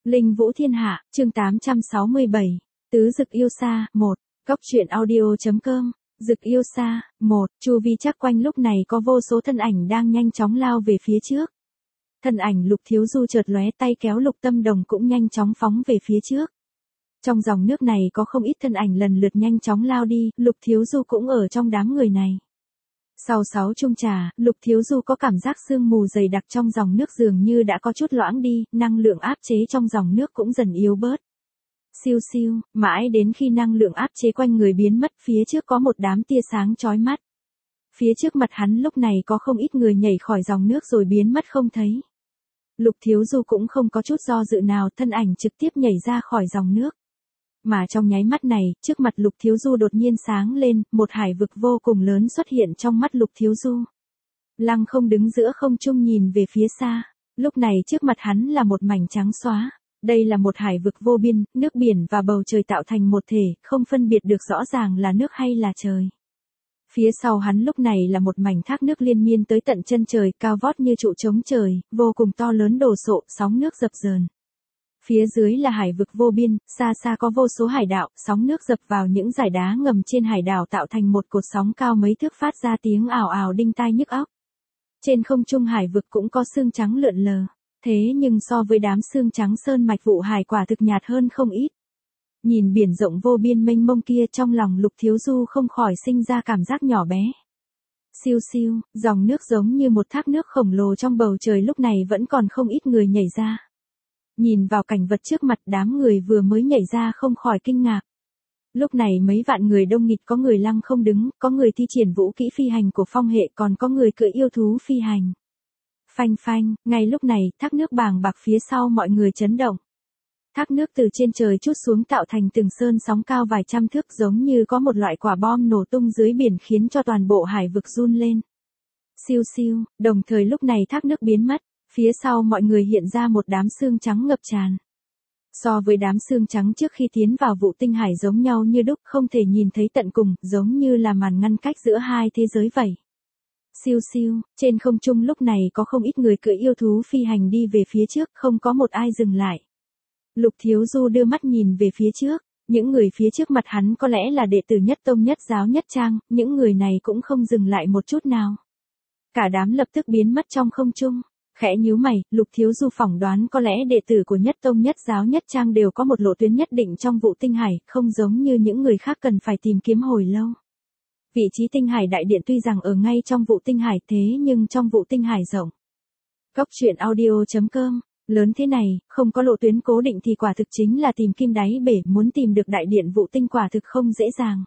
Linh Vũ Thiên Hạ, chương 867. Tứ Dực Yêu Sa, 1. Góc truyện audio.com. Dực Yêu Sa, 1. Chu vi chắc quanh lúc này có vô số thân ảnh đang nhanh chóng lao về phía trước. Thân ảnh Lục Thiếu Du chợt lóe tay kéo Lục Tâm Đồng cũng nhanh chóng phóng về phía trước. Trong dòng nước này có không ít thân ảnh lần lượt nhanh chóng lao đi, Lục Thiếu Du cũng ở trong đám người này. Sau 6 chung trà, Lục Thiếu Du có cảm giác sương mù dày đặc trong dòng nước dường như đã có chút loãng đi, năng lượng áp chế trong dòng nước cũng dần yếu bớt. Siêu siêu, mãi đến khi năng lượng áp chế quanh người biến mất, phía trước có một đám tia sáng chói mắt. Phía trước mặt hắn lúc này có không ít người nhảy khỏi dòng nước rồi biến mất không thấy. Lục Thiếu Du cũng không có chút do dự nào, thân ảnh trực tiếp nhảy ra khỏi dòng nước. Mà trong nháy mắt này, trước mặt Lục Thiếu Du đột nhiên sáng lên, một hải vực vô cùng lớn xuất hiện trong mắt Lục Thiếu Du. Lăng Không đứng giữa không trung nhìn về phía xa, lúc này trước mặt hắn là một mảnh trắng xóa. Đây là một hải vực vô biên, nước biển và bầu trời tạo thành một thể, không phân biệt được rõ ràng là nước hay là trời. Phía sau hắn lúc này là một mảnh thác nước liên miên tới tận chân trời, cao vót như trụ chống trời, vô cùng to lớn đổ sộ, sóng nước dập dờn. Phía dưới là hải vực vô biên, xa xa có vô số hải đảo, sóng nước dập vào những dải đá ngầm trên hải đảo tạo thành một cột sóng cao mấy thước phát ra tiếng ào ào đinh tai nhức óc. Trên không trung hải vực cũng có sương trắng lượn lờ, thế nhưng so với đám sương trắng sơn mạch vụ hải quả thực nhạt hơn không ít. Nhìn biển rộng vô biên mênh mông kia, trong lòng Lục Thiếu Du không khỏi sinh ra cảm giác nhỏ bé. Siêu siêu, dòng nước giống như một thác nước khổng lồ trong bầu trời lúc này vẫn còn không ít người nhảy ra. Nhìn vào cảnh vật trước mặt, đám người vừa mới nhảy ra không khỏi kinh ngạc. Lúc này mấy vạn người đông nghịt, có người lăng không đứng, có người thi triển vũ kỹ phi hành của phong hệ, còn có người cưỡi yêu thú phi hành. Phanh phanh, ngay lúc này, thác nước bàng bạc phía sau mọi người chấn động. Thác nước từ trên trời trút xuống tạo thành từng sơn sóng cao vài trăm thước, giống như có một loại quả bom nổ tung dưới biển khiến cho toàn bộ hải vực run lên. Siêu siêu, đồng thời lúc này thác nước biến mất, phía sau mọi người hiện ra một đám sương trắng ngập tràn. So với đám sương trắng trước khi tiến vào vụ tinh hải giống nhau như đúc, không thể nhìn thấy tận cùng, giống như là màn ngăn cách giữa hai thế giới vậy. Siêu siêu, trên không trung lúc này có không ít người cưỡi yêu thú phi hành đi về phía trước, không có một ai dừng lại. Lục Thiếu Du đưa mắt nhìn về phía trước, những người phía trước mặt hắn có lẽ là đệ tử Nhất Tông Nhất Giáo Nhất Trang, những người này cũng không dừng lại một chút nào. Cả đám lập tức biến mất trong không trung. Khẽ nhíu mày, Lục Thiếu Du phỏng đoán có lẽ đệ tử của Nhất Tông Nhất Giáo Nhất Trang đều có một lộ tuyến nhất định trong vụ tinh hải, không giống như những người khác cần phải tìm kiếm hồi lâu. Vị trí tinh hải đại điện tuy rằng ở ngay trong vụ tinh hải, thế nhưng trong vụ tinh hải rộng. Góc truyện audio.com, lớn thế này, không có lộ tuyến cố định thì quả thực chính là tìm kim đáy bể, muốn tìm được đại điện vụ tinh quả thực không dễ dàng.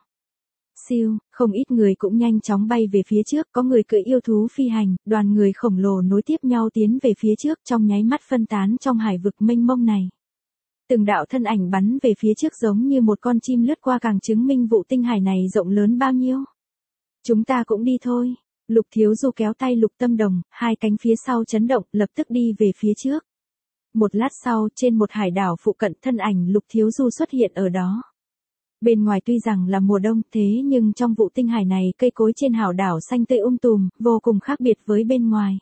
Siêu, không ít người cũng nhanh chóng bay về phía trước, có người cưỡi yêu thú phi hành, đoàn người khổng lồ nối tiếp nhau tiến về phía trước, trong nháy mắt phân tán trong hải vực mênh mông này. Từng đạo thân ảnh bắn về phía trước giống như một con chim lướt qua, càng chứng minh vụ tinh hải này rộng lớn bao nhiêu. Chúng ta cũng đi thôi. Lục Thiếu Du kéo tay Lục Tâm Đồng, hai cánh phía sau chấn động, lập tức đi về phía trước. Một lát sau, trên một hải đảo phụ cận, thân ảnh Lục Thiếu Du xuất hiện ở đó. Bên ngoài tuy rằng là mùa đông, thế nhưng trong vụ tinh hải này cây cối trên hòn đảo xanh tươi tùm, vô cùng khác biệt với bên ngoài.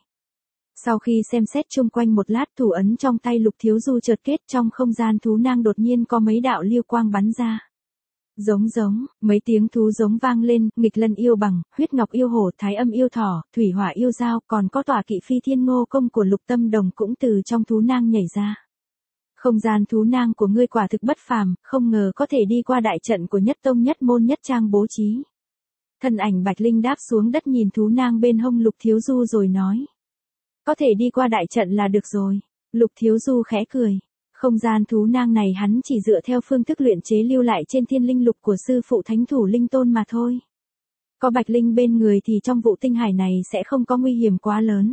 Sau khi xem xét chung quanh một lát, thủ ấn trong tay Lục Thiếu Du chợt kết, trong không gian thú nang đột nhiên có mấy đạo lưu quang bắn ra. Giống, mấy tiếng thú giống vang lên, nghịch lân yêu bằng, huyết ngọc yêu hổ, thái âm yêu thỏ, thủy hỏa yêu dao, còn có tọa kỵ phi thiên ngô công của Lục Tâm Đồng cũng từ trong thú nang nhảy ra. Không gian thú nang của ngươi quả thực bất phàm, không ngờ có thể đi qua đại trận của Nhất Tông Nhất Môn Nhất Trang bố trí. Thân ảnh Bạch Linh đáp xuống đất nhìn thú nang bên hông Lục Thiếu Du rồi nói. Có thể đi qua đại trận là được rồi. Lục Thiếu Du khẽ cười. Không gian thú nang này hắn chỉ dựa theo phương thức luyện chế lưu lại trên thiên linh lục của sư phụ Thánh Thủ Linh Tôn mà thôi. Có Bạch Linh bên người thì trong vụ tinh hải này sẽ không có nguy hiểm quá lớn.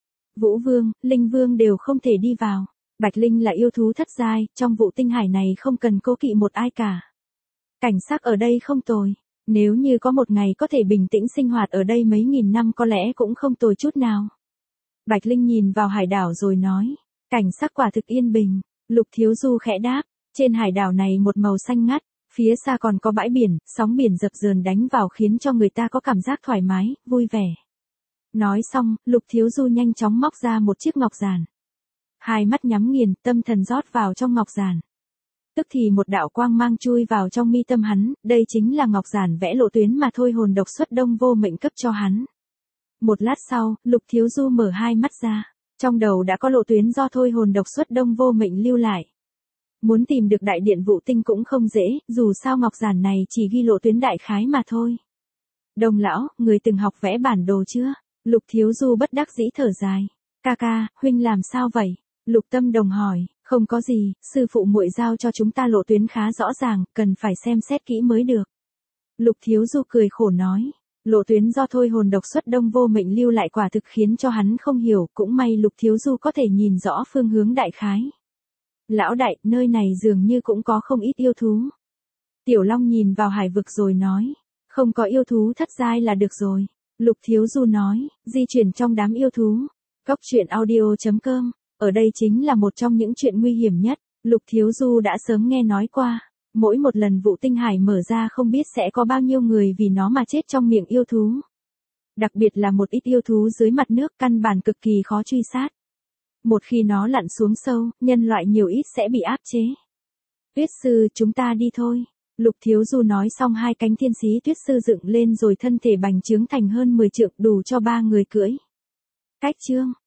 Vũ Vương, Linh Vương đều không thể đi vào. Bạch Linh là yêu thú thất giai, trong vụ tinh hải này không cần cố kỵ một ai cả. Cảnh sắc ở đây không tồi, nếu như có một ngày có thể bình tĩnh sinh hoạt ở đây mấy nghìn năm có lẽ cũng không tồi chút nào. Bạch Linh nhìn vào hải đảo rồi nói, cảnh sắc quả thực yên bình. Lục Thiếu Du khẽ đáp, trên hải đảo này một màu xanh ngắt, phía xa còn có bãi biển, sóng biển dập dờn đánh vào khiến cho người ta có cảm giác thoải mái, vui vẻ. Nói xong, Lục Thiếu Du nhanh chóng móc ra một chiếc ngọc giản. Hai mắt nhắm nghiền, tâm thần rót vào trong ngọc giản. Tức thì một đạo quang mang chui vào trong mi tâm hắn, đây chính là ngọc giản vẽ lộ tuyến mà thôi hồn độc xuất đông vô mệnh cấp cho hắn. Một lát sau, Lục Thiếu Du mở hai mắt ra. Trong đầu đã có lộ tuyến do thôi hồn độc xuất đông vô mệnh lưu lại. Muốn tìm được đại điện vụ tinh cũng không dễ, dù sao ngọc giản này chỉ ghi lộ tuyến đại khái mà thôi. Đồng lão, người từng học vẽ bản đồ chưa? Lục Thiếu Du bất đắc dĩ thở dài. Ca ca, huynh làm sao vậy? Lục Tâm Đồng hỏi, không có gì, sư phụ muội giao cho chúng ta lộ tuyến khá rõ ràng, cần phải xem xét kỹ mới được. Lục Thiếu Du cười khổ nói, lộ tuyến do thôi hồn độc xuất đông vô mệnh lưu lại quả thực khiến cho hắn không hiểu, cũng may Lục Thiếu Du có thể nhìn rõ phương hướng đại khái. Lão đại, nơi này dường như cũng có không ít yêu thú. Tiểu Long nhìn vào hải vực rồi nói, không có yêu thú thất giai là được rồi. Lục Thiếu Du nói, di chuyển trong đám yêu thú. Cốc truyện audio.com, ở đây chính là một trong những chuyện nguy hiểm nhất, Lục Thiếu Du đã sớm nghe nói qua. Mỗi một lần vụ tinh hải mở ra không biết sẽ có bao nhiêu người vì nó mà chết trong miệng yêu thú. Đặc biệt là một ít yêu thú dưới mặt nước căn bản cực kỳ khó truy sát. Một khi nó lặn xuống sâu, nhân loại nhiều ít sẽ bị áp chế. Tuyết sư, chúng ta đi thôi. Lục Thiếu Du nói xong hai cánh thiên sĩ tuyết sư dựng lên rồi thân thể bành trướng thành hơn 10 trượng đủ cho ba người cưỡi. Cách chương